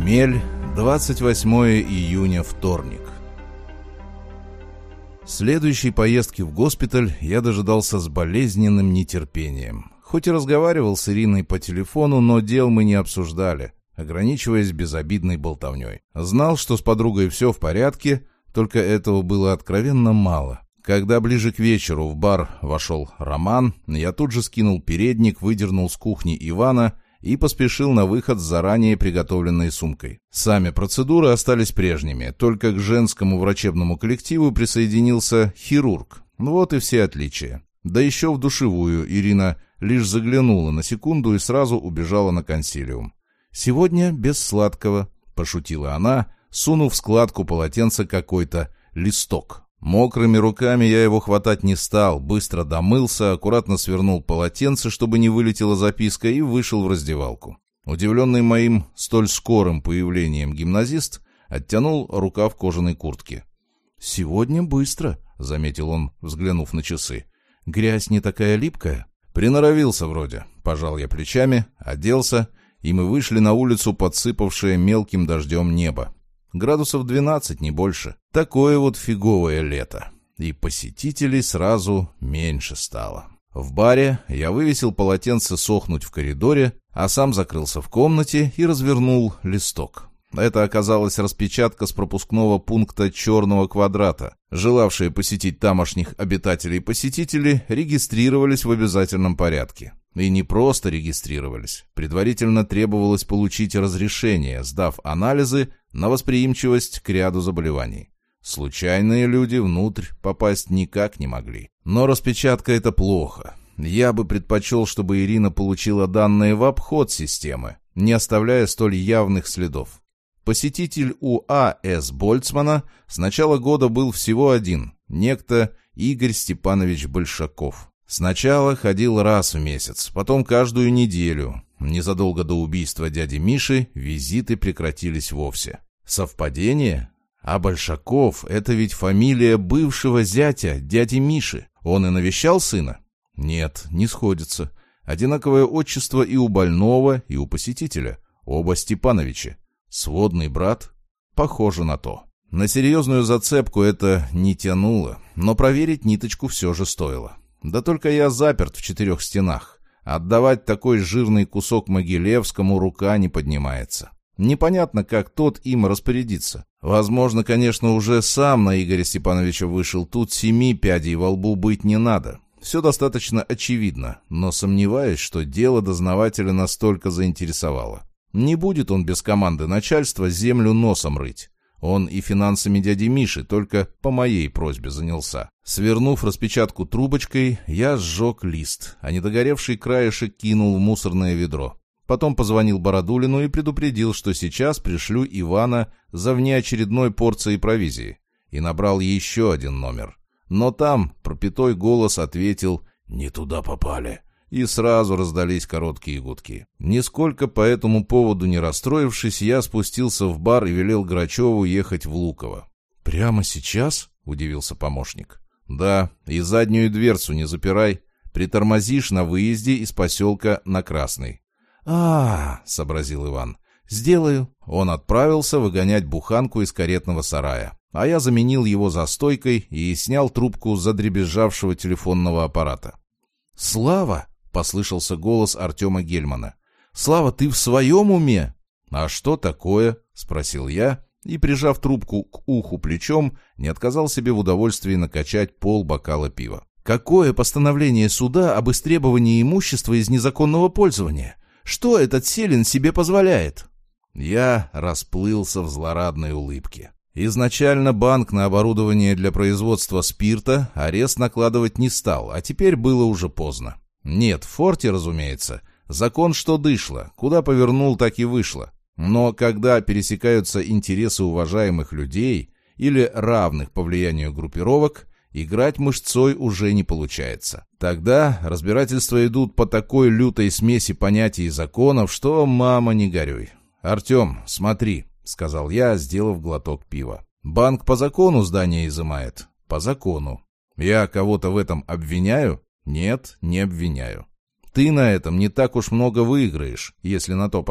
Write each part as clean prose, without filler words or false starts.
Хмель, 28 июня, вторник. Следующей поездки в госпиталь я дожидался с болезненным нетерпением. Хоть и разговаривал с Ириной по телефону, но дел мы не обсуждали, ограничиваясь безобидной болтовней. Знал, что с подругой все в порядке, только этого было откровенно мало. Когда ближе к вечеру в бар вошел Роман, я тут же скинул передник, выдернул с кухни Ивана и поспешил на выход с заранее приготовленной сумкой. Сами процедуры остались прежними, только к женскому врачебному коллективу присоединился хирург. Вот и все отличия. Да еще в душевую Ирина лишь заглянула на секунду и сразу убежала на консилиум. «Сегодня без сладкого», — пошутила она, сунув в складку полотенца какой-то листок. Мокрыми руками я его хватать не стал, быстро домылся, аккуратно свернул полотенце, чтобы не вылетела записка, и вышел в раздевалку. Удивленный моим столь скорым появлением гимназист оттянул рукав кожаной куртки. «Сегодня быстро», — заметил он, взглянув на часы. «Грязь не такая липкая?» «Приноровился вроде», — пожал я плечами, оделся, и мы вышли на улицу, подсыпавшее мелким дождем небо. Градусов 12, не больше. Такое вот фиговое лето. И посетителей сразу меньше стало. В баре я вывесил полотенце сохнуть в коридоре, а сам закрылся в комнате и развернул листок. Это оказалась распечатка с пропускного пункта «Черного квадрата». Желавшие посетить тамошних обитателей-посетители регистрировались в обязательном порядке. И не просто регистрировались. Предварительно требовалось получить разрешение, сдав анализы на восприимчивость к ряду заболеваний. Случайные люди внутрь попасть никак не могли. Но распечатка — это плохо. Я бы предпочел, чтобы Ирина получила данные в обход системы, не оставляя столь явных следов. Посетитель у А.С. Больцмана с начала года был всего один, некто Игорь Степанович Большаков. Сначала ходил раз в месяц, потом каждую неделю. Незадолго до убийства дяди Миши визиты прекратились вовсе. Совпадение? А Большаков — это ведь фамилия бывшего зятя дяди Миши. Он и навещал сына? Нет, не сходится. Одинаковое отчество и у больного, и у посетителя. Оба Степановичи. Сводный брат? Похоже на то. На серьезную зацепку это не тянуло, но проверить ниточку все же стоило. Да только я заперт в 4 стенах. Отдавать такой жирный кусок Могилевскому рука не поднимается. Непонятно, как тот им распорядится. Возможно, конечно, уже сам на Игоря Степановича вышел. Тут 7 пядей во лбу быть не надо. Все достаточно очевидно, но сомневаюсь, что дело дознавателя настолько заинтересовало. Не будет он без команды начальства землю носом рыть. Он и финансами дяди Миши только по моей просьбе занялся. Свернув распечатку трубочкой, я сжег лист, а недогоревший краешек кинул в мусорное ведро. Потом позвонил Бородулину и предупредил, что сейчас пришлю Ивана за внеочередной порцией провизии. И набрал еще один номер. Но там пропитой голос ответил «Не туда попали». И сразу раздались короткие гудки. Нисколько по этому поводу не расстроившись, я спустился в бар и велел Грачеву ехать в Луково. «Прямо сейчас?» — удивился помощник. «Да, и заднюю дверцу не запирай. Притормозишь на выезде из поселка на Красный». Сообразил Иван. «Сделаю». Он отправился выгонять буханку из каретного сарая, а я заменил его за стойкой и снял трубку с задребезжавшего телефонного аппарата. «Слава!» — послышался голос Артема Гельмана. «Слава, ты в своем уме?» «А что такое?» — спросил я, и, прижав трубку к уху плечом, не отказал себе в удовольствии накачать полбокала пива. «Какое постановление суда об истребовании имущества из незаконного пользования? Что этот Селин себе позволяет?» Я расплылся в злорадной улыбке. Изначально банк на оборудование для производства спирта арест накладывать не стал, а теперь было уже поздно. Нет, в форте, разумеется, закон что дышло, куда повернул, так и вышло. Но когда пересекаются интересы уважаемых людей или равных по влиянию группировок, играть мышцой уже не получается. Тогда разбирательства идут по такой лютой смеси понятий и законов, что мама не горюй. «Артем, смотри», — сказал я, сделав глоток пива. «Банк по закону здание изымает?» «По закону». «Я кого-то в этом обвиняю?» «Нет, не обвиняю». «Ты на этом не так уж много выиграешь, если на то пошло.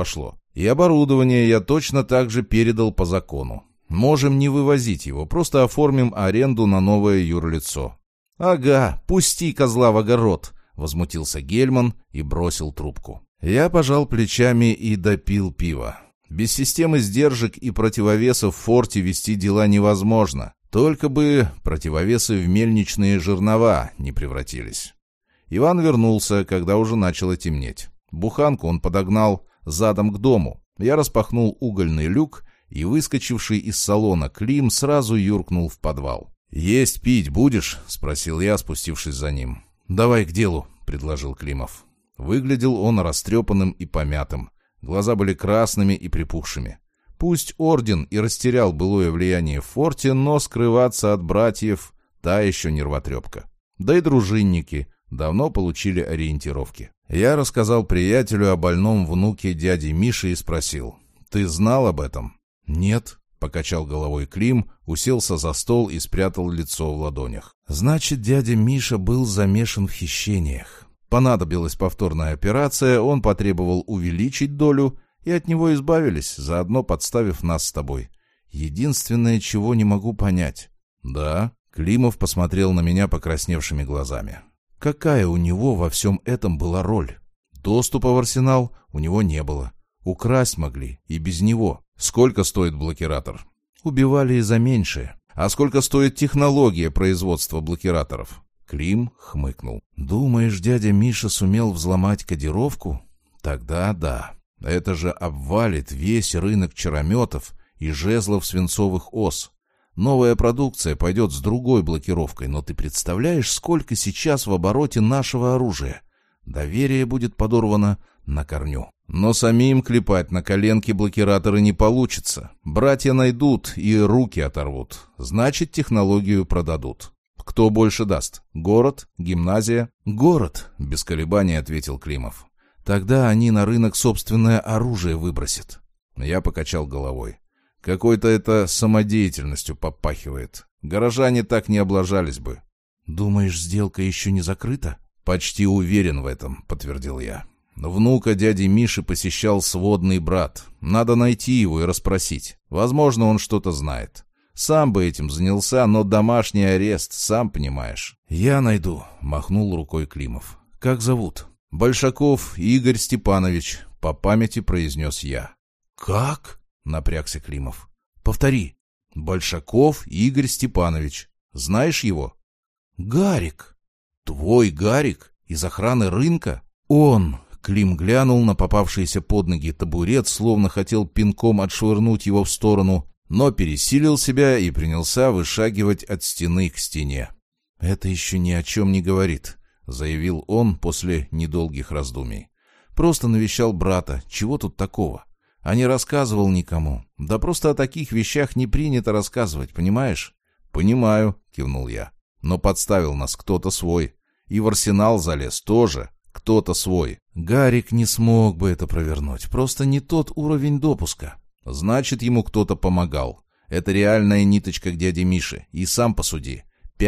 И оборудование я точно так же передал по закону. Можем не вывозить его, просто оформим аренду на новое юрлицо». «Ага, пусти козла в огород», — возмутился Гельман и бросил трубку. Я пожал плечами и допил пиво. Без системы сдержек и противовесов в форте вести дела невозможно. Только бы противовесы в мельничные жернова не превратились. Иван вернулся, когда уже начало темнеть. Буханку он подогнал задом к дому. Я распахнул угольный люк, и выскочивший из салона Клим сразу юркнул в подвал. «Есть пить будешь?» — спросил я, спустившись за ним. «Давай к делу», — предложил Климов. Выглядел он растрепанным и помятым. Глаза были красными и припухшими. Пусть орден и растерял былое влияние в форте, но скрываться от братьев — та еще нервотрепка. Да и дружинники давно получили ориентировки. Я рассказал приятелю о больном внуке дяди Миши и спросил: «Ты знал об этом?» «Нет», — покачал головой Клим, уселся за стол и спрятал лицо в ладонях. «Значит, дядя Миша был замешан в хищениях. Понадобилась повторная операция, он потребовал увеличить долю, и от него избавились, заодно подставив нас с тобой. Единственное, чего не могу понять». «Да?» — Климов посмотрел на меня покрасневшими глазами. «Какая у него во всем этом была роль? Доступа в арсенал у него не было. Украсть могли и без него. Сколько стоит блокиратор?» «Убивали и за меньшее». «А сколько стоит технология производства блокираторов?» Клим хмыкнул. «Думаешь, дядя Миша сумел взломать кодировку? Тогда да. Это же обвалит весь рынок чарометов и жезлов свинцовых ос. Новая продукция пойдет с другой блокировкой, но ты представляешь, сколько сейчас в обороте нашего оружия? Доверие будет подорвано на корню. Но самим клепать на коленке блокираторы не получится. Братья найдут и руки оторвут. Значит, технологию продадут. Кто больше даст? Город? Гимназия?» «Город», — без колебаний ответил Климов. «Тогда они на рынок собственное оружие выбросят». Я покачал головой. Какой-то это самодеятельностью попахивает. Горожане так не облажались бы. «Думаешь, сделка еще не закрыта?» «Почти уверен в этом», — подтвердил я. «Внука дяди Миши посещал сводный брат. Надо найти его и расспросить. Возможно, он что-то знает. Сам бы этим занялся, но домашний арест, сам понимаешь». «Я найду», — махнул рукой Климов. «Как зовут?» «Большаков Игорь Степанович», — по памяти произнес я. «Как?» — напрягся Климов. «Повтори». «Большаков Игорь Степанович. Знаешь его?» «Гарик». «Твой Гарик? Из охраны рынка?» «Он». Клим глянул на попавшийся под ноги табурет, словно хотел пинком отшвырнуть его в сторону, но пересилил себя и принялся вышагивать от стены к стене. «Это еще ни о чем не говорит», — заявил он после недолгих раздумий. «Просто навещал брата. Чего тут такого? А не рассказывал никому. Да просто о таких вещах не принято рассказывать, понимаешь?» «Понимаю», — кивнул я. «Но подставил нас кто-то свой. И в арсенал залез тоже кто-то свой». «Гарик не смог бы это провернуть. Просто не тот уровень допуска». «Значит, ему кто-то помогал. Это реальная ниточка к дяде Мише. И сам посуди.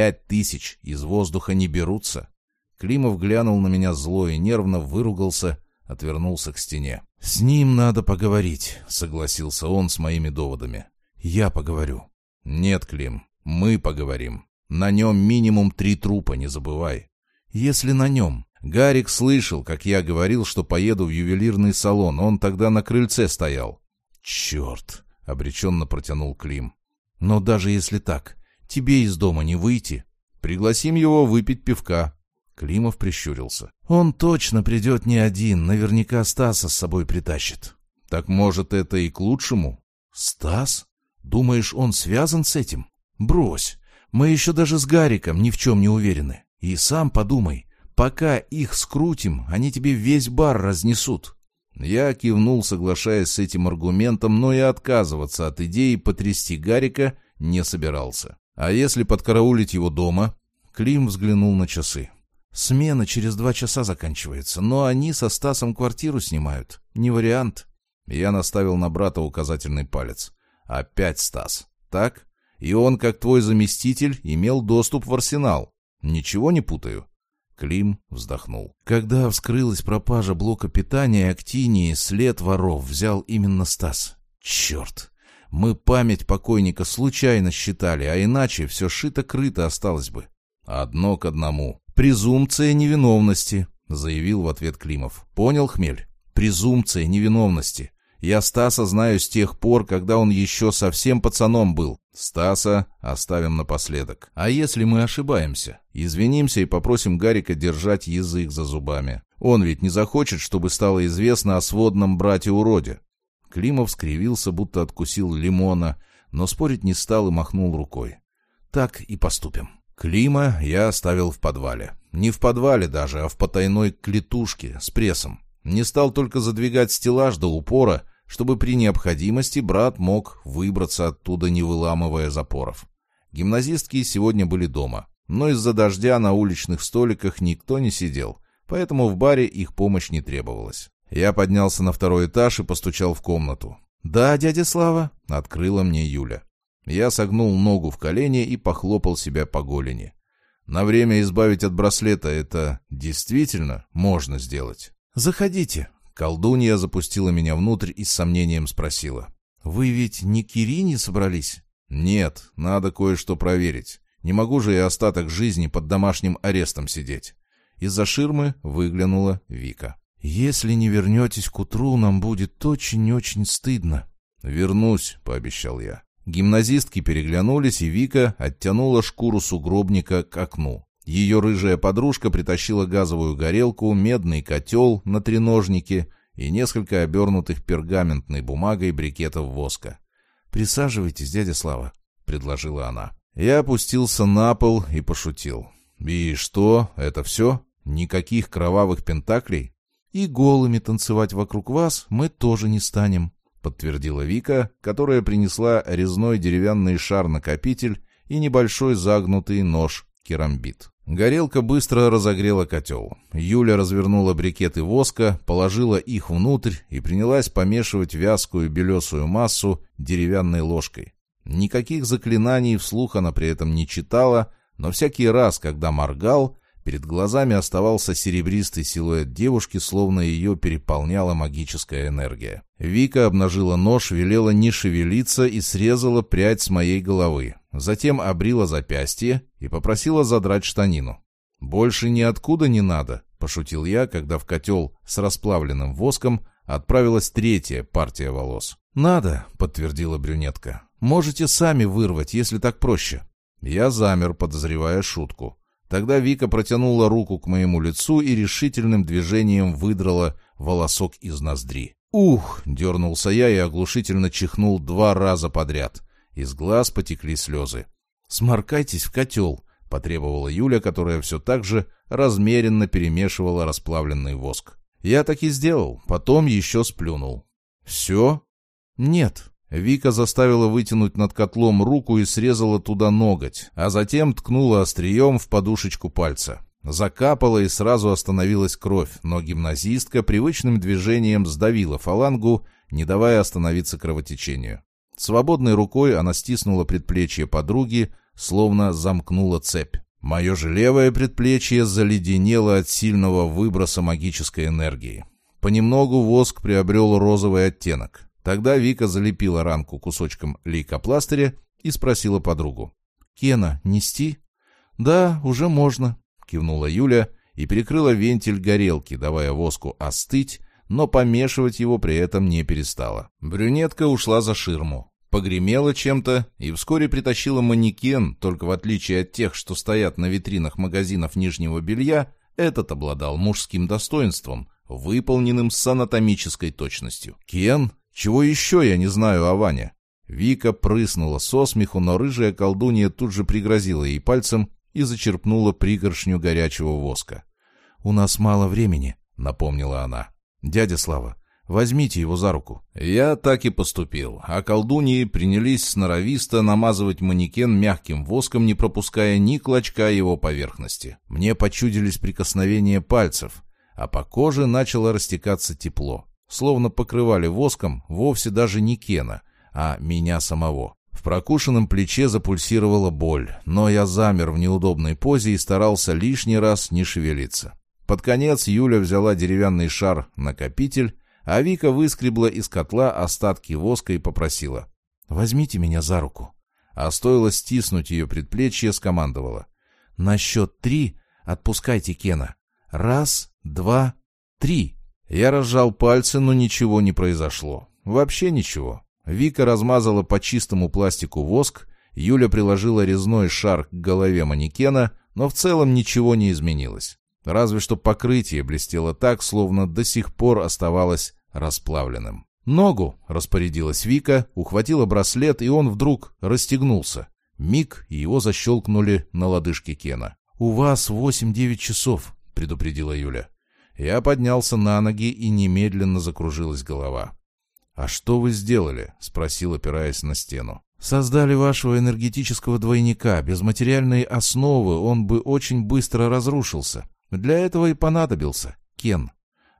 5000 из воздуха не берутся». Климов глянул на меня зло и нервно выругался, отвернулся к стене. «С ним надо поговорить», — согласился он с моими доводами. «Я поговорю». «Нет, Клим, мы поговорим. На нем минимум 3 трупа, не забывай». «Если на нем...» Гарик слышал, как я говорил, что поеду в ювелирный салон. Он тогда на крыльце стоял. «Черт!» — обреченно протянул Клим. «Но даже если так, тебе из дома не выйти. Пригласим его выпить пивка». Климов прищурился. «Он точно придет не один, наверняка Стаса с собой притащит». «Так, может, это и к лучшему?» «Стас? Думаешь, он связан с этим? Брось. Мы еще даже с Гариком ни в чем не уверены. И сам подумай, пока их скрутим, они тебе весь бар разнесут». Я кивнул, соглашаясь с этим аргументом, но и отказываться от идеи потрясти Гарика не собирался. «А если подкараулить его дома?» Клим взглянул на часы. «Смена через 2 часа заканчивается, но они со Стасом квартиру снимают. Не вариант». Я наставил на брата указательный палец. «Опять Стас. Так? И он, как твой заместитель, имел доступ в арсенал. Ничего не путаю?» Клим вздохнул. Когда вскрылась пропажа блока питания Актинии, след воров взял именно Стас. Черт! Мы память покойника случайно считали, а иначе все шито-крыто осталось бы. Одно к одному. Презумпция невиновности, заявил в ответ Климов. Понял, Хмель? Презумпция невиновности. Я Стаса знаю с тех пор, когда он еще совсем пацаном был. Стаса оставим напоследок. А если мы ошибаемся? Извинимся и попросим Гарика держать язык за зубами. Он ведь не захочет, чтобы стало известно о сводном брате-уроде. Климов скривился, будто откусил лимона, но спорить не стал и махнул рукой. Так и поступим. Клима я оставил в подвале. Не в подвале даже, а в потайной клетушке с прессом. Не стал только задвигать стеллаж до упора, чтобы при необходимости брат мог выбраться оттуда, не выламывая запоров. Гимназистки сегодня были дома, но из-за дождя на уличных столиках никто не сидел, поэтому в баре их помощь не требовалась. Я поднялся на второй этаж и постучал в комнату. «Да, дядя Слава», — открыла мне Юля. Я согнул ногу в колени и похлопал себя по голени. На время избавить от браслета это действительно можно сделать. «Заходите». Колдунья запустила меня внутрь и с сомнением спросила. «Вы ведь не к Ирине собрались?» «Нет, надо кое-что проверить. Не могу же я остаток жизни под домашним арестом сидеть». Из-за ширмы выглянула Вика. «Если не вернетесь к утру, нам будет очень-очень стыдно». «Вернусь», — пообещал я. Гимназистки переглянулись, и Вика оттянула шкуру сугробника к окну. Ее рыжая подружка притащила газовую горелку, медный котел на треножнике и несколько обернутых пергаментной бумагой брикетов воска. «Присаживайтесь, дядя Слава», — предложила она. Я опустился на пол и пошутил. «И что, это все? Никаких кровавых пентаклей?» «И голыми танцевать вокруг вас мы тоже не станем», — подтвердила Вика, которая принесла резной деревянный шар-накопитель и небольшой загнутый нож-керамбит. Горелка быстро разогрела котел. Юля развернула брикеты воска, положила их внутрь и принялась помешивать вязкую белесую массу деревянной ложкой. Никаких заклинаний вслух она при этом не читала, но всякий раз, когда моргал, перед глазами оставался серебристый силуэт девушки, словно ее переполняла магическая энергия. Вика обнажила нож, велела не шевелиться и срезала прядь с моей головы. Затем обрила запястье и попросила задрать штанину. «Больше ниоткуда не надо», — пошутил я, когда в котел с расплавленным воском отправилась третья партия волос. «Надо», — подтвердила брюнетка. «Можете сами вырвать, если так проще». Я замер, подозревая шутку. Тогда Вика протянула руку к моему лицу и решительным движением выдрала волосок из ноздри. «Ух!» — дернулся я и оглушительно чихнул 2 раза подряд. Из глаз потекли слезы. «Сморкайтесь в котел», — потребовала Юля, которая все так же размеренно перемешивала расплавленный воск. Я так и сделал, потом еще сплюнул. «Все?» «Нет». Вика заставила вытянуть над котлом руку и срезала туда ноготь, а затем ткнула острием в подушечку пальца. Закапала и сразу остановилась кровь, но гимназистка привычным движением сдавила фалангу, не давая остановиться кровотечению. Свободной рукой она стиснула предплечье подруги, словно замкнула цепь. Мое же левое предплечье заледенело от сильного выброса магической энергии. Понемногу воск приобрел розовый оттенок. Тогда Вика залепила ранку кусочком лейкопластыря и спросила подругу. «Кена, нести?» «Да, уже можно», — кивнула Юля и перекрыла вентиль горелки, давая воску остыть, но помешивать его при этом не перестала. Брюнетка ушла за ширму, погремела чем-то и вскоре притащила манекен, только в отличие от тех, что стоят на витринах магазинов нижнего белья, этот обладал мужским достоинством, выполненным с анатомической точностью. «Кен? Чего еще я не знаю о Ване?» Вика прыснула со смеху, но рыжая колдунья тут же пригрозила ей пальцем и зачерпнула пригоршню горячего воска. «У нас мало времени», — напомнила она. «Дядя Слава, возьмите его за руку». Я так и поступил, а колдуньи принялись сноровисто намазывать манекен мягким воском, не пропуская ни клочка его поверхности. Мне почудились прикосновения пальцев, а по коже начало растекаться тепло. Словно покрывали воском вовсе даже не Кена, а меня самого. В прокушенном плече запульсировала боль, но я замер в неудобной позе и старался лишний раз не шевелиться. Под конец Юля взяла деревянный шар-накопитель, а Вика выскребла из котла остатки воска и попросила: «Возьмите меня за руку». А стоило стиснуть ее предплечье, скомандовала: «На счет 3 отпускайте Кена. 1, 2, 3». Я разжал пальцы, но ничего не произошло. Вообще ничего. Вика размазала по чистому пластику воск, Юля приложила резной шар к голове манекена, но в целом ничего не изменилось. Разве что покрытие блестело так, словно до сих пор оставалось расплавленным. «Ногу!» — распорядилась Вика, ухватила браслет, и он вдруг расстегнулся. Миг, и его защелкнули на лодыжке Кена. «У вас 8-9 часов», — предупредила Юля. Я поднялся на ноги, и немедленно закружилась голова. «А что вы сделали?» — спросил, опираясь на стену. «Создали вашего энергетического двойника. Без материальной основы он бы очень быстро разрушился. Для этого и понадобился Кен».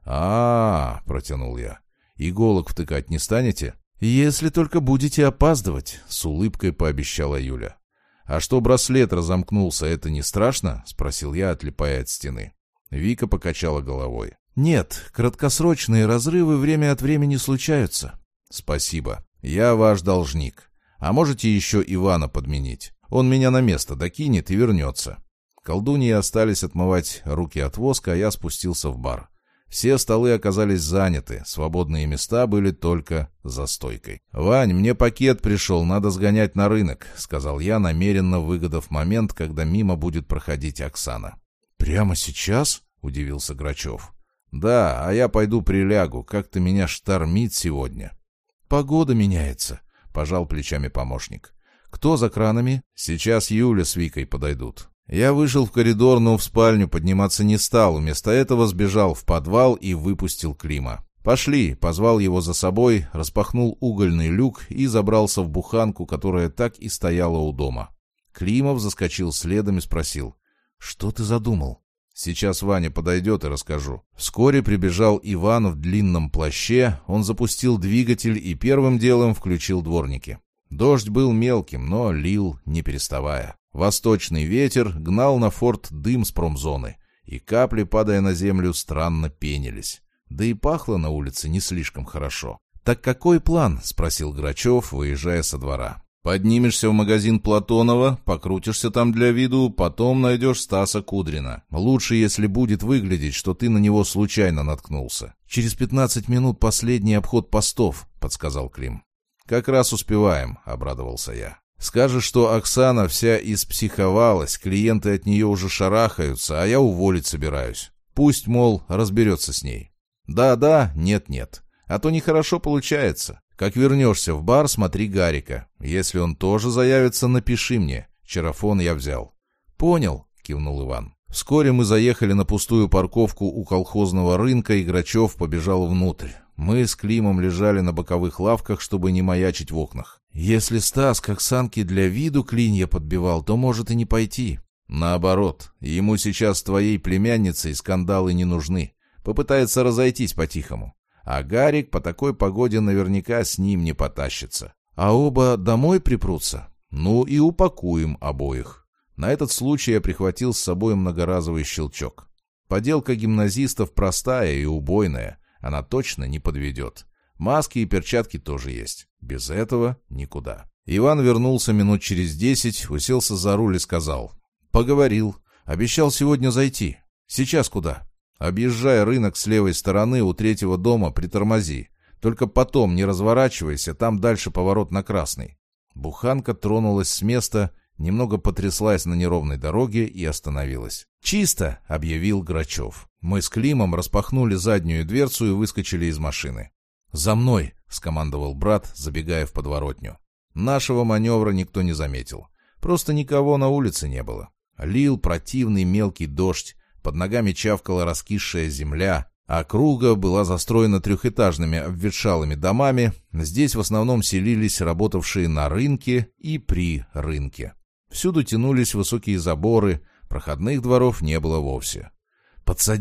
Протянул я. «Иголок втыкать не станете?» «Если только будете опаздывать», — с улыбкой пообещала Юля. «А что браслет разомкнулся, это не страшно?» — спросил я, отлипая от стены. Вика покачала головой. «Нет, краткосрочные разрывы время от времени случаются». «Спасибо. Я ваш должник. А можете еще Ивана подменить? Он меня на место докинет и вернется». Колдуньи остались отмывать руки от воска, а я спустился в бар. Все столы оказались заняты, свободные места были только за стойкой. «Вань, мне пакет пришел, надо сгонять на рынок», — сказал я, намеренно выгадав момент, когда мимо будет проходить Оксана. «Прямо сейчас?» — удивился Грачев. «Да, а я пойду прилягу, как-то меня штормит сегодня». «Погода меняется», — пожал плечами помощник. «Кто за кранами?» «Сейчас Юля с Викой подойдут». Я вышел в коридор, но в спальню подниматься не стал, вместо этого сбежал в подвал и выпустил Клима. «Пошли», — позвал его за собой, распахнул угольный люк и забрался в буханку, которая так и стояла у дома. Климов заскочил следом и спросил: «Что ты задумал?» «Сейчас Ваня подойдет и расскажу». Вскоре прибежал Иван в длинном плаще, он запустил двигатель и первым делом включил дворники. Дождь был мелким, но лил не переставая. Восточный ветер гнал на форт дым с промзоны, и капли, падая на землю, странно пенились. Да и пахло на улице не слишком хорошо. «Так какой план?» — спросил Грачев, выезжая со двора. «Поднимешься в магазин Платонова, покрутишься там для виду, потом найдешь Стаса Кудрина. Лучше, если будет выглядеть, что ты на него случайно наткнулся. Через 15 минут последний обход постов», — подсказал Клим. «Как раз успеваем», — обрадовался я. «Скажешь, что Оксана вся испсиховалась, клиенты от нее уже шарахаются, а я уволить собираюсь. Пусть, мол, разберется с ней». «Да-да, нет-нет. А то нехорошо получается. Как вернешься в бар, смотри Гарика. Если он тоже заявится, напиши мне. Чарафон я взял». «Понял», — кивнул Иван. Вскоре мы заехали на пустую парковку у колхозного рынка, и Грачев побежал внутрь. Мы с Климом лежали на боковых лавках, чтобы не маячить в окнах. «Если Стас к Оксанке для виду клинья подбивал, то может и не пойти». «Наоборот, ему сейчас с твоей племянницей скандалы не нужны. Попытается разойтись по-тихому. А Гарик по такой погоде наверняка с ним не потащится». «А оба домой припрутся?» «Ну и упакуем обоих». На этот случай я прихватил с собой многоразовый щелчок. Поделка гимназистов простая и убойная. Она точно не подведет. Маски и перчатки тоже есть. Без этого никуда. Иван вернулся минут через 10, уселся за руль и сказал: «Поговорил. Обещал сегодня зайти. Сейчас куда?» «Объезжай рынок с левой стороны у 3-го дома, притормози. Только потом не разворачивайся, там дальше поворот на Красный». Буханка тронулась с места, немного потряслась на неровной дороге и остановилась. «Чисто!» — объявил Грачев. Мы с Климом распахнули заднюю дверцу и выскочили из машины. «За мной!» — скомандовал брат, забегая в подворотню. Нашего маневра никто не заметил. Просто никого на улице не было. Лил противный мелкий дождь, под ногами чавкала раскисшая земля, округа была застроена трехэтажными обветшалыми домами, здесь в основном селились работавшие на рынке и при рынке. Всюду тянулись высокие заборы, проходных дворов не было вовсе. «Подсади!» —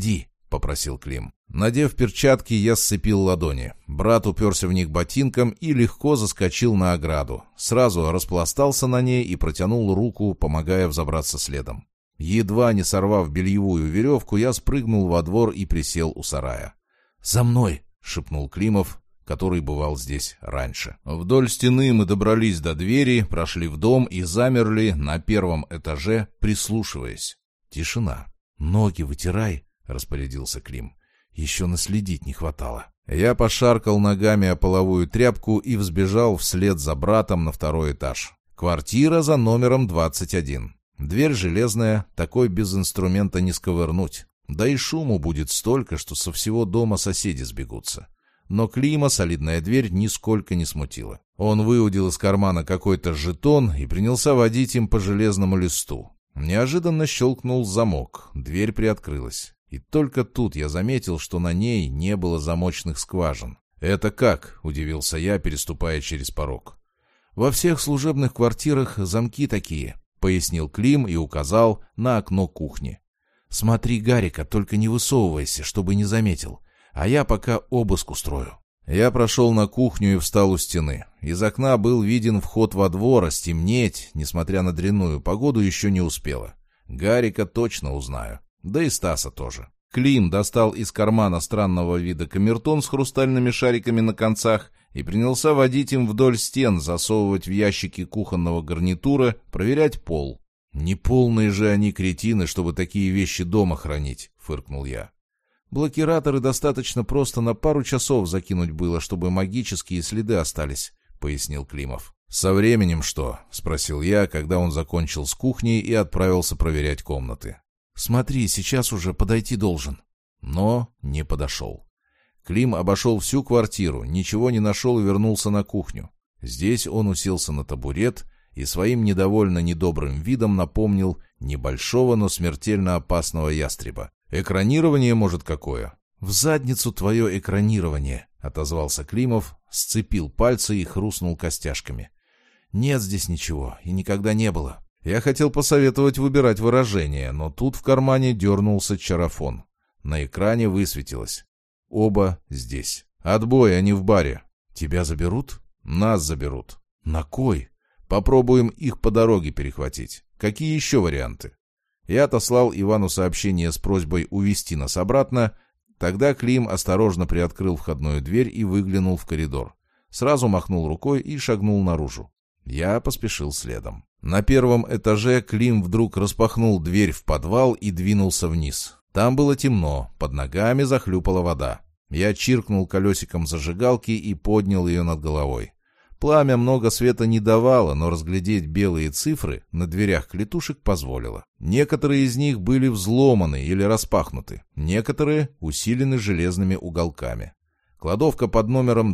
попросил Клим. Надев перчатки, я сцепил ладони. Брат уперся в них ботинком и легко заскочил на ограду. Сразу распластался на ней и протянул руку, помогая взобраться следом. Едва не сорвав бельевую веревку, я спрыгнул во двор и присел у сарая. «За мной!» — шепнул Климов, который бывал здесь раньше. Вдоль стены мы добрались до двери, прошли в дом и замерли на первом этаже, прислушиваясь. Тишина. «Ноги вытирай!» — распорядился Клим. «Еще наследить не хватало». Я пошаркал ногами о половую тряпку и взбежал вслед за братом на второй этаж. Квартира за номером 21. Дверь железная, такой без инструмента не сковырнуть. Да и шуму будет столько, что со всего дома соседи сбегутся. Но Клима солидная дверь нисколько не смутила. Он выудил из кармана какой-то жетон и принялся водить им по железному листу. Неожиданно щелкнул замок, дверь приоткрылась. И только тут я заметил, что на ней не было замочных скважин. «Это как?» — удивился я, переступая через порог. «Во всех служебных квартирах замки такие», — пояснил Клим и указал на окно кухни. «Смотри, Гарика, только не высовывайся, чтобы не заметил, а я пока обыск устрою». Я прошел на кухню и встал у стены. Из окна был виден вход во двор, а стемнеть, несмотря на дрянную погоду, еще не успело. Гарика точно узнаю. Да и Стаса тоже. Клим достал из кармана странного вида камертон с хрустальными шариками на концах и принялся водить им вдоль стен, засовывать в ящики кухонного гарнитура, проверять пол. «Неполные же они кретины, чтобы такие вещи дома хранить», — фыркнул я. «Блокираторы достаточно просто на пару часов закинуть было, чтобы магические следы остались», — пояснил Климов. «Со временем что?» — спросил я, когда он закончил с кухней и отправился проверять комнаты. «Смотри, сейчас уже подойти должен». Но не подошел. Клим обошел всю квартиру, ничего не нашел и вернулся на кухню. Здесь он уселся на табурет и своим недовольно недобрым видом напомнил небольшого, но смертельно опасного ястреба. «Экранирование, может, какое?» «В задницу твое экранирование», — отозвался Климов, сцепил пальцы и хрустнул костяшками. «Нет здесь ничего, и никогда не было». Я хотел посоветовать выбирать выражение, но тут в кармане дернулся чарафон. На экране высветилось. Оба здесь. Отбой, они в баре. Тебя заберут? Нас заберут. На кой? Попробуем их по дороге перехватить. Какие еще варианты? Я отослал Ивану сообщение с просьбой увезти нас обратно. Тогда Клим осторожно приоткрыл входную дверь и выглянул в коридор. Сразу махнул рукой и шагнул наружу. Я поспешил следом. На первом этаже Клим вдруг распахнул дверь в подвал и двинулся вниз. Там было темно, под ногами захлюпала вода. Я чиркнул колесиком зажигалки и поднял ее над головой. Пламя много света не давало, но разглядеть белые цифры на дверях клетушек позволило. Некоторые из них были взломаны или распахнуты, некоторые усилены железными уголками. Кладовка под номером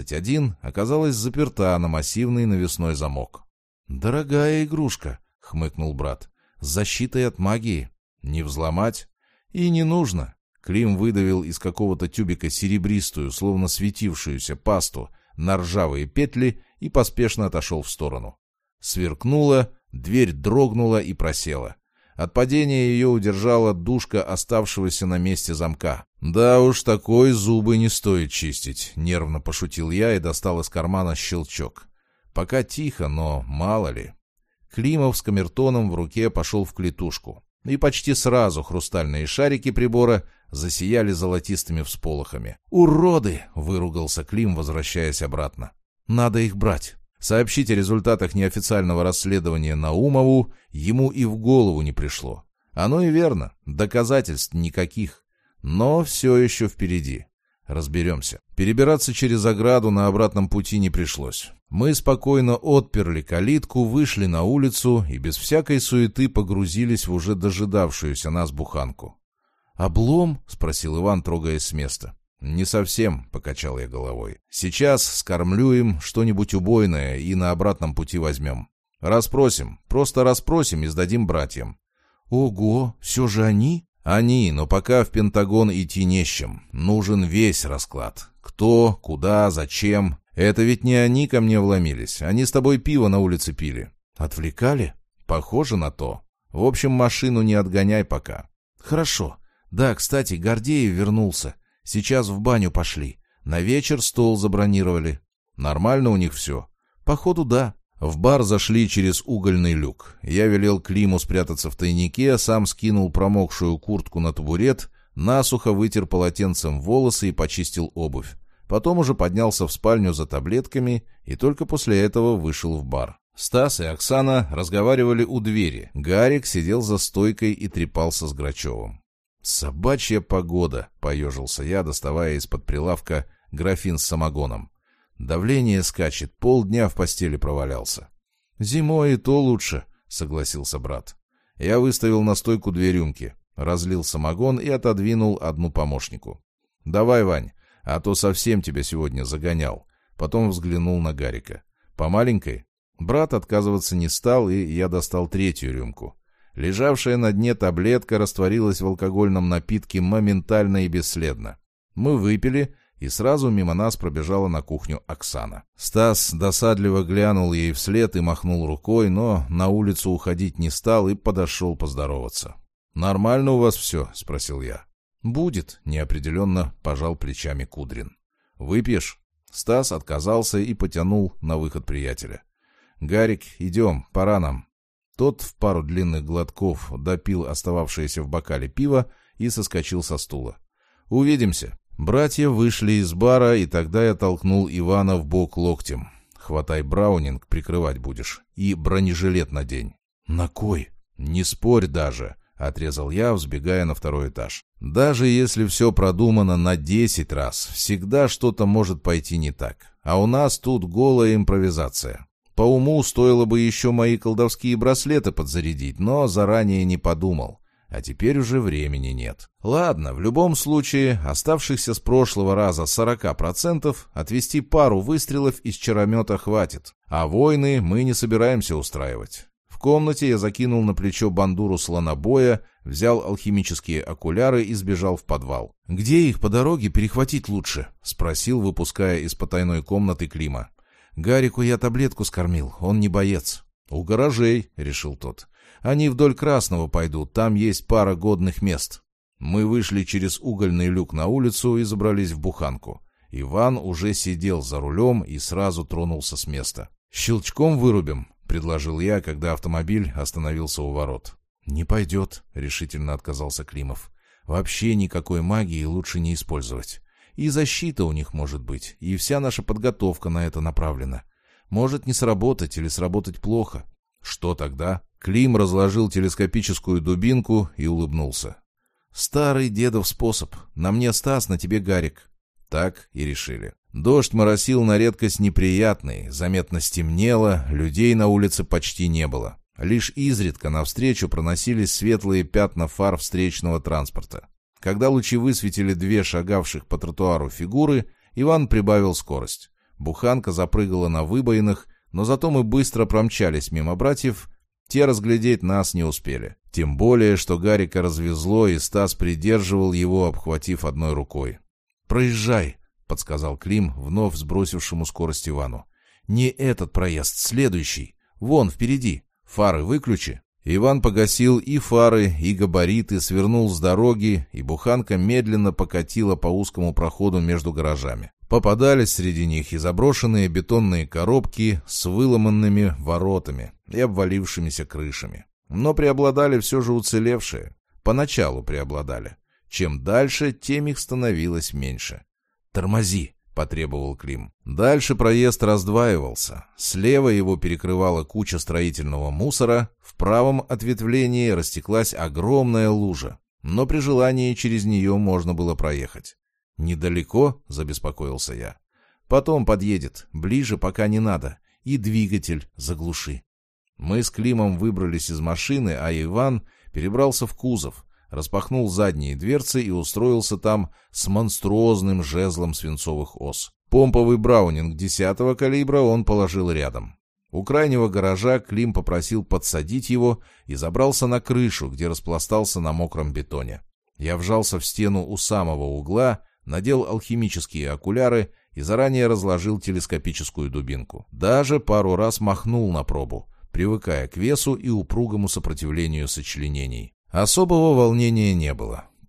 21 оказалась заперта на массивный навесной замок. «Дорогая игрушка», — хмыкнул брат, — «с защитой от магии. Не взломать? И не нужно». Клим выдавил из какого-то тюбика серебристую, словно светившуюся пасту на ржавые петли и поспешно отошел в сторону. Сверкнуло, дверь дрогнула и просела. От падения ее удержала дужка оставшегося на месте замка. «Да уж, такой зубы не стоит чистить», — нервно пошутил я и достал из кармана щелчок. Пока тихо, но мало ли. Климов с камертоном в руке пошел в клетушку. И почти сразу хрустальные шарики прибора засияли золотистыми всполохами. «Уроды!» — выругался Клим, возвращаясь обратно. «Надо их брать». Сообщить о результатах неофициального расследования Наумову ему и в голову не пришло. Оно и верно, доказательств никаких. Но все еще впереди. Разберемся. Перебираться через ограду на обратном пути не пришлось. Мы спокойно отперли калитку, вышли на улицу и без всякой суеты погрузились в уже дожидавшуюся нас буханку. «Облом?» — спросил Иван, трогаясь с места. «Не совсем», — покачал я головой. «Сейчас скормлю им что-нибудь убойное и на обратном пути возьмем. Расспросим, просто расспросим и сдадим братьям». «Ого, все же они?» «Они, но пока в Пентагон идти не с чем. Нужен весь расклад. Кто, куда, зачем. Это ведь не они ко мне вломились. Они с тобой пиво на улице пили». «Отвлекали?» «Похоже на то. В общем, машину не отгоняй пока». «Хорошо. Да, кстати, Гордеев вернулся. Сейчас в баню пошли. На вечер стол забронировали. Нормально у них все? Походу, да. В бар зашли через угольный люк. Я велел Климу спрятаться в тайнике, сам скинул промокшую куртку на табурет, насухо вытер полотенцем волосы и почистил обувь. Потом уже поднялся в спальню за таблетками и только после этого вышел в бар. Стас и Оксана разговаривали у двери. Гарик сидел за стойкой и трепался с Грачевым. «Собачья погода», — поежился я, доставая из-под прилавка графин с самогоном. «Давление скачет, полдня в постели провалялся». «Зимой и то лучше», — согласился брат. Я выставил на стойку 2 рюмки, разлил самогон и отодвинул одну помощнику. «Давай, Вань, а то совсем тебя сегодня загонял». Потом взглянул на Гарика. «По маленькой?» Брат отказываться не стал, и я достал 3-ю рюмку. Лежавшая на дне таблетка растворилась в алкогольном напитке моментально и бесследно. Мы выпили, и сразу мимо нас пробежала на кухню Оксана. Стас досадливо глянул ей вслед и махнул рукой, но на улицу уходить не стал и подошел поздороваться. «Нормально у вас все?» — спросил я. «Будет», — неопределенно пожал плечами Кудрин. «Выпьешь?» Стас отказался и потянул на выход приятеля. «Гарик, идем, пора нам». Тот в пару длинных глотков допил остававшееся в бокале пиво и соскочил со стула. «Увидимся». Братья вышли из бара, и тогда я толкнул Ивана в бок локтем. «Хватай браунинг, прикрывать будешь. И бронежилет надень». «На кой?» «Не спорь даже», — отрезал я, взбегая на 2-й этаж. «Даже если все продумано на 10 раз, всегда что-то может пойти не так. А у нас тут голая импровизация. По уму стоило бы еще мои колдовские браслеты подзарядить, но заранее не подумал. А теперь уже времени нет. Ладно, в любом случае, оставшихся с прошлого раза 40% отвести пару выстрелов из чаромета хватит. А войны мы не собираемся устраивать». В комнате я закинул на плечо бандуру слонобоя, взял алхимические окуляры и сбежал в подвал. «Где их по дороге перехватить лучше?» — спросил, выпуская из потайной комнаты Клима. «Гарику я таблетку скормил, он не боец». «У гаражей», — решил тот. «Они вдоль Красного пойдут, там есть пара годных мест». Мы вышли через угольный люк на улицу и забрались в буханку. Иван уже сидел за рулем и сразу тронулся с места. «Щелчком вырубим», — предложил я, когда автомобиль остановился у ворот. «Не пойдет», — решительно отказался Климов. «Вообще никакой магии лучше не использовать. И защита у них может быть, и вся наша подготовка на это направлена. Может не сработать или сработать плохо». «Что тогда?» Клим разложил телескопическую дубинку и улыбнулся. «Старый дедов способ. На мне Стас, на тебе Гарик». Так и решили. Дождь моросил на редкость неприятный, заметно стемнело, людей на улице почти не было. Лишь изредка навстречу проносились светлые пятна фар встречного транспорта. Когда лучи высветили 2 шагавших по тротуару фигуры, Иван прибавил скорость. Буханка запрыгала на выбоинах, но зато мы быстро промчались мимо братьев, те разглядеть нас не успели. Тем более, что Гарика развезло, и Стас придерживал его, обхватив одной рукой. «Проезжай», — подсказал Клим, вновь сбросившему скорость Ивану. «Не этот проезд, следующий. Вон, впереди. Фары выключи». Иван погасил и фары, и габариты, свернул с дороги, и буханка медленно покатила по узкому проходу между гаражами. Попадались среди них и заброшенные бетонные коробки с выломанными воротами и обвалившимися крышами. Но преобладали все же уцелевшие. Поначалу преобладали. Чем дальше, тем их становилось меньше. «Тормози», — потребовал Клим. Дальше проезд раздваивался. Слева его перекрывала куча строительного мусора, в правом ответвлении растеклась огромная лужа, но при желании через нее можно было проехать. «Недалеко?» — забеспокоился я. «Потом подъедет, ближе пока не надо, и двигатель заглуши». Мы с Климом выбрались из машины, а Иван перебрался в кузов, распахнул задние дверцы и устроился там с монструозным жезлом свинцовых ос. Помповый браунинг 10-го калибра он положил рядом. У крайнего гаража Клим попросил подсадить его и забрался на крышу, где распластался на мокром бетоне. Я вжался в стену у самого угла, надел алхимические окуляры и заранее разложил телескопическую дубинку. Даже пару раз махнул на пробу, привыкая к весу и упругому сопротивлению сочленений. Особого волнения не было.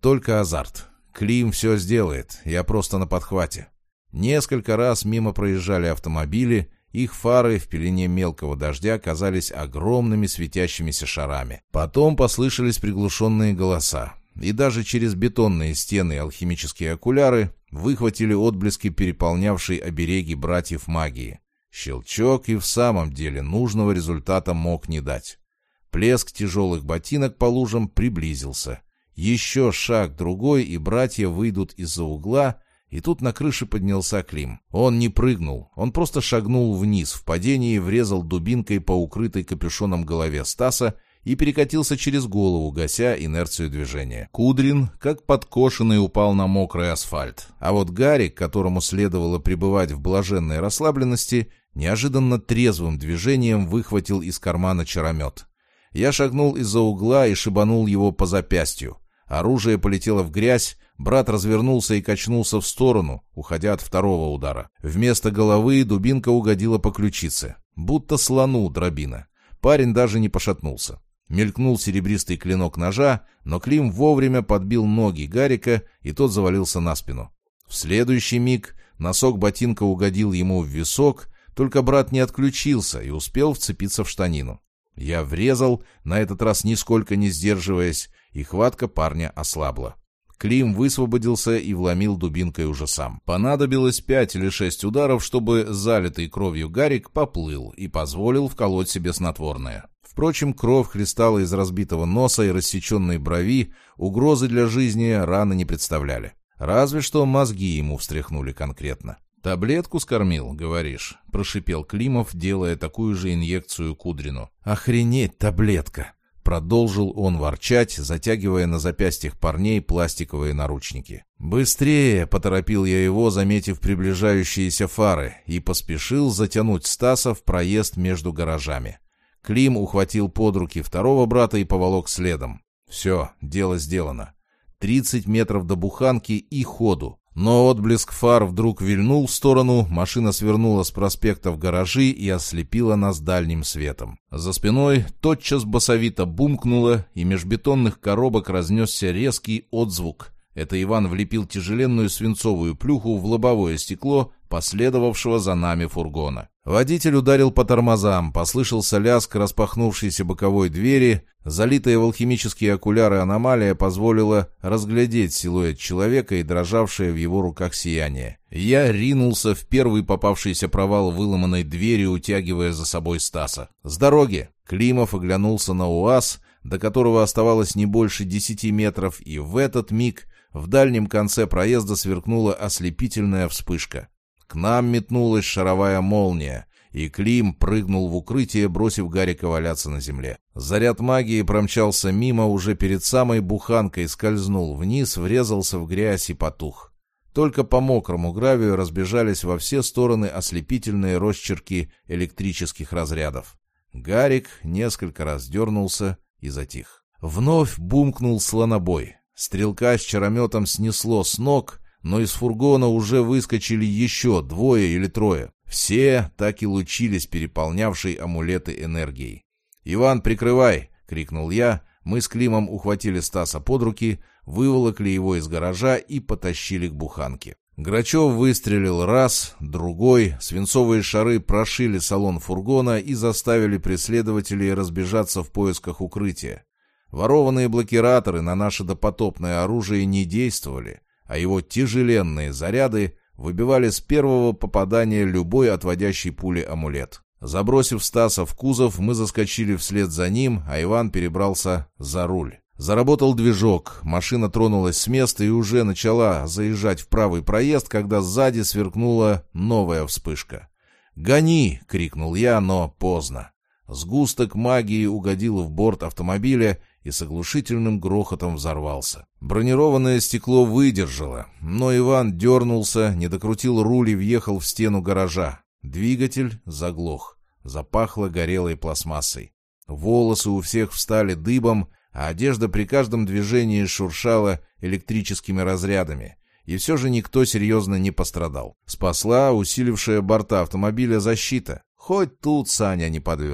Только азарт. Клим все сделает, я просто на подхвате. Несколько раз мимо проезжали автомобили, их фары в пелене мелкого дождя казались огромными светящимися шарами. Потом послышались приглушенные голоса, и даже через бетонные стены алхимические окуляры выхватили отблески переполнявшей обереги братьев магии. Щелчок и в самом деле нужного результата мог не дать. Плеск тяжелых ботинок по лужам приблизился. Еще шаг другой, и братья выйдут из-за угла, и тут на крыше поднялся Клим. Он не прыгнул, он просто шагнул вниз, в падении врезал дубинкой по укрытой капюшоном голове Стаса и перекатился через голову, гася инерцию движения. Кудрин, как подкошенный, упал на мокрый асфальт. А вот Гарик, которому следовало пребывать в блаженной расслабленности, неожиданно трезвым движением выхватил из кармана чаромет. Я шагнул из-за угла и шибанул его по запястью. Оружие полетело в грязь, брат развернулся и качнулся в сторону, уходя от второго удара. Вместо головы дубинка угодила по ключице, будто слону дробина. Парень даже не пошатнулся. Мелькнул серебристый клинок ножа, но Клим вовремя подбил ноги Гарика, и тот завалился на спину. В следующий миг носок ботинка угодил ему в висок, только брат не отключился и успел вцепиться в штанину. Я врезал, на этот раз нисколько не сдерживаясь, и хватка парня ослабла. Клим высвободился и вломил дубинкой уже сам. Понадобилось 5 или 6 ударов, чтобы залитый кровью Гарик поплыл и позволил вколоть себе снотворное. Впрочем, кровь хлестала из разбитого носа и рассеченной брови, угрозы для жизни раны не представляли. Разве что мозги ему встряхнули конкретно. «Таблетку скормил, говоришь?» — прошипел Климов, делая такую же инъекцию Кудрину. «Охренеть, таблетка!» — продолжил он ворчать, затягивая на запястьях парней пластиковые наручники. «Быстрее!» — поторопил я его, заметив приближающиеся фары, и поспешил затянуть Стаса в проезд между гаражами. Клим ухватил под руки второго брата и поволок следом. Все, дело сделано. 30 метров до буханки и ходу. Но отблеск фар вдруг вильнул в сторону, машина свернула с проспекта в гаражи и ослепила нас дальним светом. За спиной тотчас басовито бумкнуло, и меж бетонных коробок разнесся резкий отзвук. Это Иван влепил тяжеленную свинцовую плюху в лобовое стекло последовавшего за нами фургона. Водитель ударил по тормозам, послышался лязг распахнувшейся боковой двери, залитая в алхимические окуляры аномалия позволила разглядеть силуэт человека и дрожавшее в его руках сияние. Я ринулся в первый попавшийся провал выломанной двери, утягивая за собой Стаса. «С дороги!» Климов оглянулся на УАЗ, до которого оставалось не больше 10 метров, и в этот миг в дальнем конце проезда сверкнула ослепительная вспышка. К нам метнулась шаровая молния, и Клим прыгнул в укрытие, бросив Гарика валяться на земле. Заряд магии промчался мимо, уже перед самой буханкой скользнул вниз, врезался в грязь и потух. Только по мокрому гравию разбежались во все стороны ослепительные росчерки электрических разрядов. Гарик несколько раз дернулся и затих. Вновь бумкнул слонобой. Стрелка с чарометом снесло с ног, но из фургона уже выскочили еще 2 или 3. Все так и лучились переполнявшей амулеты энергией. «Иван, прикрывай!» — крикнул я. Мы с Климом ухватили Стаса под руки, выволокли его из гаража и потащили к буханке. Грачев выстрелил раз, другой, свинцовые шары прошили салон фургона и заставили преследователей разбежаться в поисках укрытия. Ворованные блокираторы на наше допотопное оружие не действовали, а его тяжеленные заряды выбивали с первого попадания любой отводящий пули амулет. Забросив Стаса в кузов, мы заскочили вслед за ним, а Иван перебрался за руль. Заработал движок, машина тронулась с места и уже начала заезжать в правый проезд, когда сзади сверкнула новая вспышка. «Гони!» — крикнул я, но поздно. Сгусток магии угодил в борт автомобиля и с оглушительным грохотом взорвался. Бронированное стекло выдержало, но Иван дернулся, не докрутил руль и въехал в стену гаража. Двигатель заглох, запахло горелой пластмассой. Волосы у всех встали дыбом, а одежда при каждом движении шуршала электрическими разрядами. И все же никто серьезно не пострадал. Спасла усилившая борта автомобиля защита. Хоть тут Саня не подвел.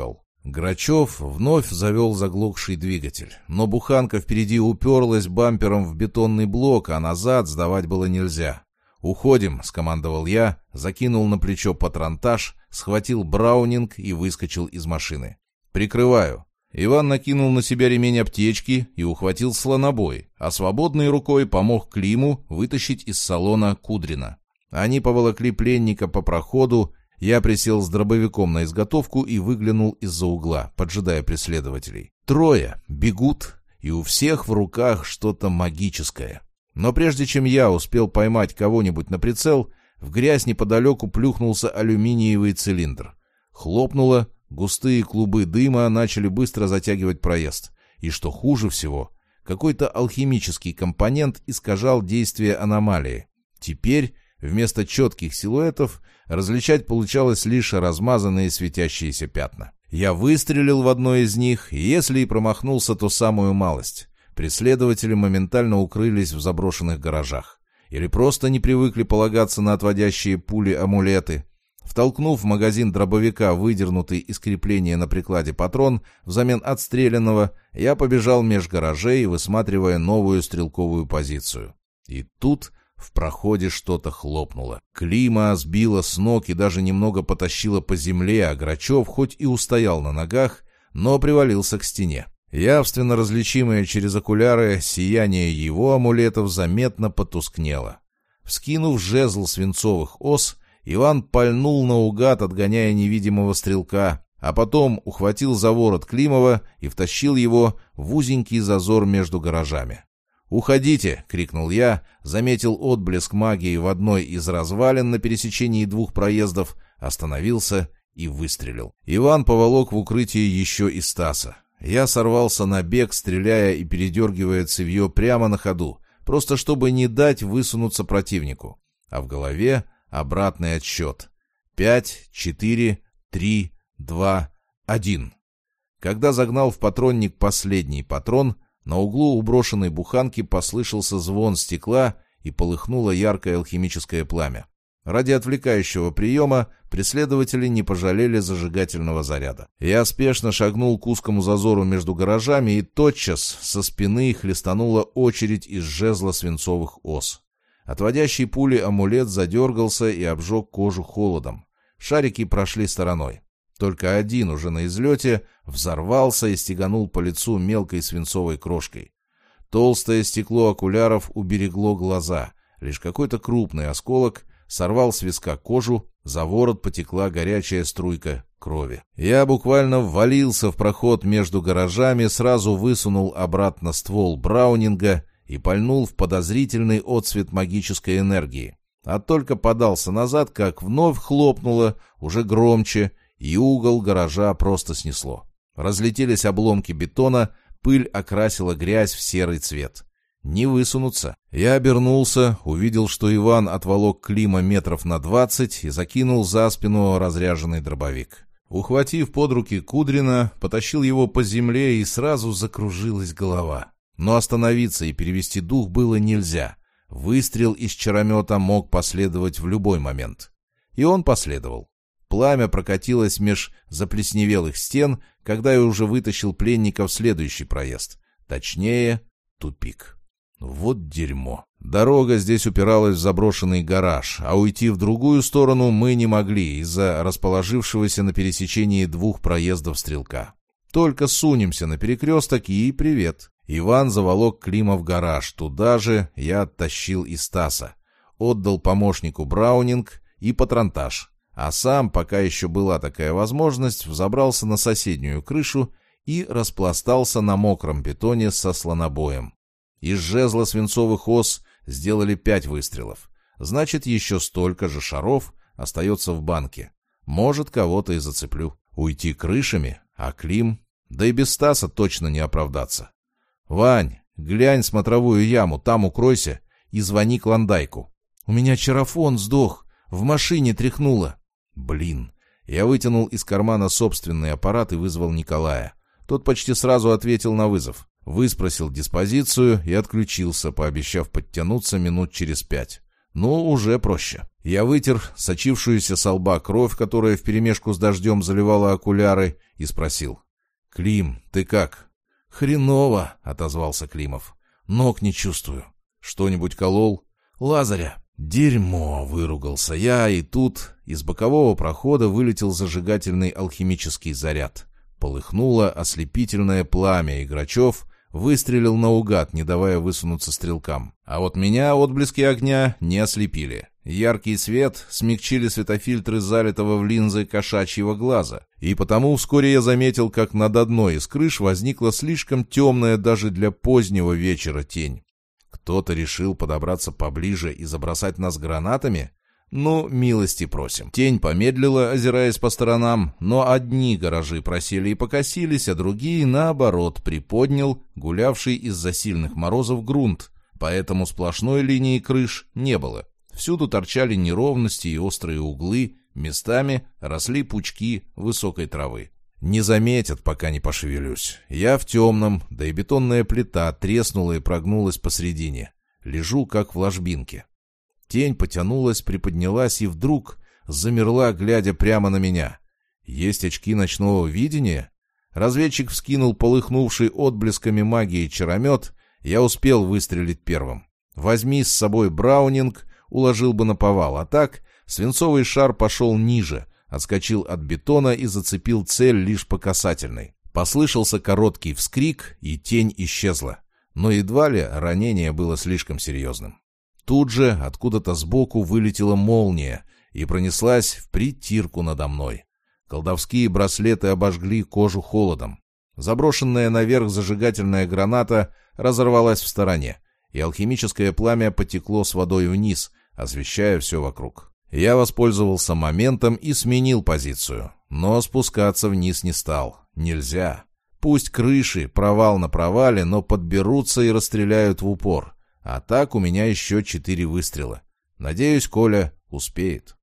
Грачев вновь завел заглохший двигатель, но буханка впереди уперлась бампером в бетонный блок, а назад сдавать было нельзя. «Уходим», — скомандовал я, закинул на плечо патронтаж, схватил браунинг и выскочил из машины. «Прикрываю». Иван накинул на себя ремень аптечки и ухватил слонобой, а свободной рукой помог Климу вытащить из салона Кудрина. Они поволокли пленника по проходу, я присел с дробовиком на изготовку и выглянул из-за угла, поджидая преследователей. Трое бегут, и у всех в руках что-то магическое. Но прежде чем я успел поймать кого-нибудь на прицел, в грязь неподалеку плюхнулся алюминиевый цилиндр. Хлопнуло, густые клубы дыма начали быстро затягивать проезд. И что хуже всего, какой-то алхимический компонент искажал действие аномалии. Теперь вместо четких силуэтов различать получалось лишь размазанные светящиеся пятна. Я выстрелил в одно из них, и если и промахнулся, то самую малость. Преследователи моментально укрылись в заброшенных гаражах. Или просто не привыкли полагаться на отводящие пули амулеты. Втолкнув в магазин дробовика выдернутый из крепления на прикладе патрон взамен отстрелянного, я побежал меж гаражей, высматривая новую стрелковую позицию. И тут в проходе что-то хлопнуло. Клима сбила с ног и даже немного потащила по земле, а Грачев хоть и устоял на ногах, но привалился к стене. Явственно различимое через окуляры сияние его амулетов заметно потускнело. Вскинув жезл свинцовых ос, Иван пальнул наугад, отгоняя невидимого стрелка, а потом ухватил за ворот Климова и втащил его в узенький зазор между гаражами. «Уходите!» — крикнул я, заметил отблеск магии в одной из развалин на пересечении двух проездов, остановился и выстрелил. Иван поволок в укрытие еще и Стаса. Я сорвался на бег, стреляя и передергивая цевье прямо на ходу, просто чтобы не дать высунуться противнику. А в голове обратный отсчет. 5, 4, 3, 2, 1. Когда загнал в патронник последний патрон, на углу у брошенной буханки послышался звон стекла и полыхнуло яркое алхимическое пламя. Ради отвлекающего приема преследователи не пожалели зажигательного заряда. Я спешно шагнул к узкому зазору между гаражами, и тотчас со спины хлестанула очередь из жезла свинцовых ос. Отводящий пули амулет задергался и обжег кожу холодом. Шарики прошли стороной. Только один уже на излете взорвался и стеганул по лицу мелкой свинцовой крошкой. Толстое стекло окуляров уберегло глаза. Лишь какой-то крупный осколок сорвал с виска кожу, за ворот потекла горячая струйка крови. Я буквально ввалился в проход между гаражами, сразу высунул обратно ствол браунинга и пальнул в подозрительный отсвет магической энергии. А только подался назад, как вновь хлопнуло, уже громче, и угол гаража просто снесло. Разлетелись обломки бетона, пыль окрасила грязь в серый цвет. Не высунуться. Я обернулся, увидел, что Иван отволок Клима метров на 20 и закинул за спину разряженный дробовик. Ухватив под руки Кудрина, потащил его по земле, и сразу закружилась голова. Но остановиться и перевести дух было нельзя. Выстрел из чаромета мог последовать в любой момент. И он последовал. Пламя прокатилось меж заплесневелых стен, когда я уже вытащил пленника в следующий проезд. Точнее, тупик. Вот дерьмо. Дорога здесь упиралась в заброшенный гараж, а уйти в другую сторону мы не могли из-за расположившегося на пересечении двух проездов стрелка. Только сунемся на перекресток и привет. Иван заволок Клима в гараж. Туда же я оттащил и Стаса. Отдал помощнику браунинг и патронтаж. А сам, пока еще была такая возможность, взобрался на соседнюю крышу и распластался на мокром бетоне со слонобоем. Из жезла свинцовых ос сделали 5 выстрелов. Значит, еще столько же шаров остается в банке. Может, кого-то и зацеплю. Уйти крышами, а Клим... Да и без Стаса точно не оправдаться. «Вань, глянь смотровую яму, там укройся и звони Клондайку. У меня чарафон сдох, в машине тряхнуло». Блин. Я вытянул из кармана собственный аппарат и вызвал Николая. Тот почти сразу ответил на вызов. Выспросил диспозицию и отключился, пообещав подтянуться минут через 5. Ну, уже проще. Я вытер сочившуюся со лба кровь, которая вперемешку с дождем заливала окуляры, и спросил. «Клим, ты как?» «Хреново», — отозвался Климов. «Ног не чувствую. Что-нибудь колол?» «Лазаря». «Дерьмо», — выругался я, и тут из бокового прохода вылетел зажигательный алхимический заряд. Полыхнуло ослепительное пламя, и Грачев выстрелил наугад, не давая высунуться стрелкам. А вот меня отблески огня не ослепили. Яркий свет смягчили светофильтры залитого в линзы кошачьего глаза. И потому вскоре я заметил, как над одной из крыш возникла слишком темная даже для позднего вечера тень. Кто-то решил подобраться поближе и забросать нас гранатами? Ну, милости просим. Тень помедлила, озираясь по сторонам, но одни гаражи просели и покосились, а другие, наоборот, приподнял гулявший из-за сильных морозов грунт, поэтому сплошной линии крыш не было. Всюду торчали неровности и острые углы, местами росли пучки высокой травы. Не заметят, пока не пошевелюсь. Я в темном, да и бетонная плита треснула и прогнулась посредине. Лежу, как в ложбинке. Тень потянулась, приподнялась и вдруг замерла, глядя прямо на меня. Есть очки ночного видения? Разведчик вскинул полыхнувший отблесками магии чаромет. Я успел выстрелить первым. Возьми с собой браунинг, уложил бы наповал, а так свинцовый шар пошел ниже, отскочил от бетона и зацепил цель лишь по касательной. Послышался короткий вскрик, и тень исчезла. Но едва ли ранение было слишком серьезным. Тут же откуда-то сбоку вылетела молния и пронеслась в притирку надо мной. Колдовские браслеты обожгли кожу холодом. Заброшенная наверх зажигательная граната разорвалась в стороне, и алхимическое пламя потекло с водой вниз, освещая все вокруг. Я воспользовался моментом и сменил позицию, но спускаться вниз не стал. Нельзя. Пусть крыши, провал на провале, но подберутся и расстреляют в упор. А так у меня еще 4 выстрела. Надеюсь, Коля успеет.